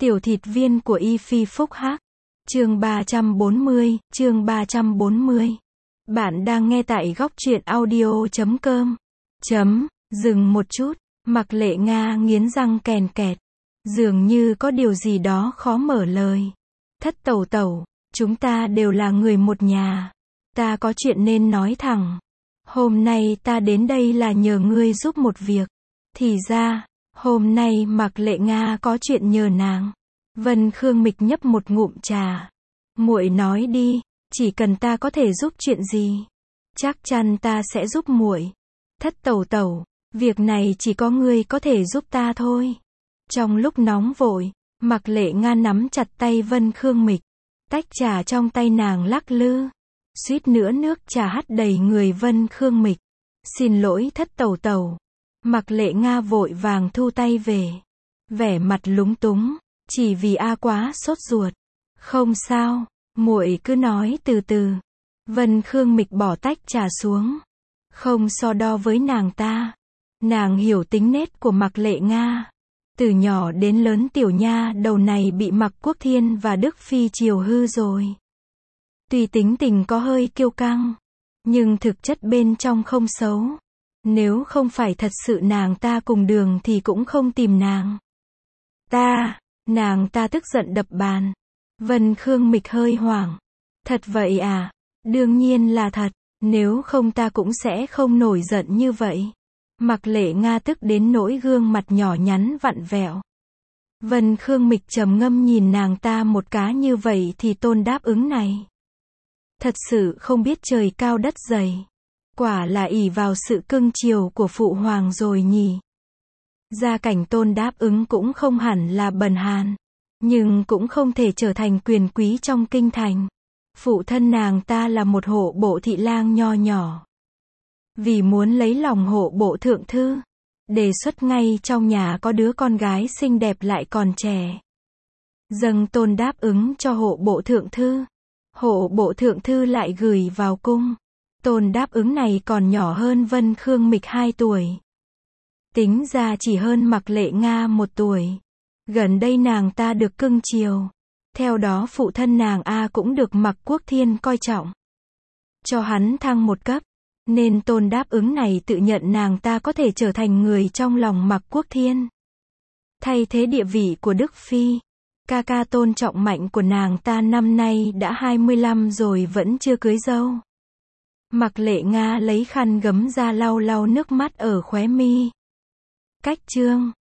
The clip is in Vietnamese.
Tiểu thịt viên của Y Phi Phúc Hắc. Chương 340, chương 340. Bạn đang nghe tại góc truyện audio.com. Dừng một chút, Mạc Lệ Nga nghiến răng kèn kẹt. Dường như có điều gì đó khó mở lời. Thất tẩu tẩu, chúng ta đều là người một nhà. Ta có chuyện nên nói thẳng. Hôm nay ta đến đây là nhờ ngươi giúp một việc. Thì ra, hôm nay Mạc Lệ Nga có chuyện nhờ nàng. Vân Khương Mịch nhấp một ngụm trà. Muội nói đi, chỉ cần ta có thể giúp chuyện gì, chắc chắn ta sẽ giúp muội. Thất tẩu tẩu, việc này chỉ có ngươi có thể giúp ta thôi. Trong lúc nóng vội, Mạc Lệ Nga nắm chặt tay Vân Khương Mịch. Tách trà trong tay nàng lắc lư. Suýt nữa nước trà hắt đầy người Vân Khương Mịch. Xin lỗi thất tẩu tẩu. Mạc Lệ Nga vội vàng thu tay về. Vẻ mặt lúng túng, chỉ vì quá sốt ruột. Không sao, muội cứ nói từ từ. Vân Khương Mịch bỏ tách trà xuống. Không so đo với nàng ta. Nàng hiểu tính nết của Mạc Lệ Nga. Từ nhỏ đến lớn tiểu nha đầu này bị Mạc Quốc Thiên và Đức Phi chiều hư rồi. Tuy tính tình có hơi kiêu căng, nhưng thực chất bên trong không xấu. Nếu không phải thật sự nàng ta cùng đường thì cũng không tìm nàng. Nàng ta tức giận đập bàn. Vân Khương Mịch hơi hoảng. Thật vậy à? Đương nhiên là thật, nếu không ta cũng sẽ không nổi giận như vậy. Mạc Lệ Nga tức đến nỗi gương mặt nhỏ nhắn vặn vẹo. Vân Khương Mịch trầm ngâm nhìn nàng ta một cái như vậy thì Tôn đáp ứng này. Thật sự không biết trời cao đất dày. Quả là ỷ vào sự cưng chiều của phụ hoàng rồi nhỉ. Gia cảnh Tôn đáp ứng cũng không hẳn là bần hàn, nhưng cũng không thể trở thành quyền quý trong kinh thành. Phụ thân nàng ta là một hộ bộ thị lang nho nhỏ. Vì muốn lấy lòng hộ bộ thượng thư, đề xuất ngay trong nhà có đứa con gái xinh đẹp lại còn trẻ. Dâng Tôn đáp ứng cho hộ bộ thượng thư. Hộ bộ thượng thư lại gửi vào cung. Tôn đáp ứng này còn nhỏ hơn Vân Khương Mịch 2 tuổi. Tính ra chỉ hơn Mạc Lệ Nga 1 tuổi. Gần đây nàng ta được cưng chiều. Theo đó phụ thân nàng cũng được Mạc Quốc Thiên coi trọng. Cho hắn thăng 1 cấp. Nên Tôn đáp ứng này tự nhận nàng ta có thể trở thành người trong lòng Mạc Quốc Thiên. Thay thế địa vị của Đức Phi. Ca ca Tôn Trọng Mạnh của nàng ta năm nay đã 25 rồi vẫn chưa cưới dâu. Mạc Lệ Nga lấy khăn gấm ra lau lau nước mắt ở khóe mi. Cách chương